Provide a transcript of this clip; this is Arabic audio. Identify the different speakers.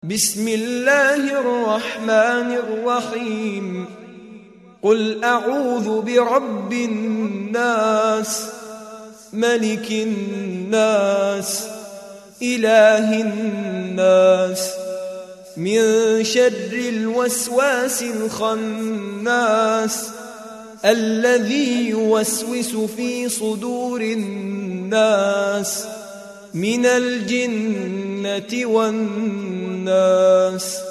Speaker 1: بسم الله الرحمن الرحيم قل أعوذ برب الناس ملك الناس إله الناس من شر الوسواس الخناس الذي يوسوس في صدور الناس من الجنة والناس.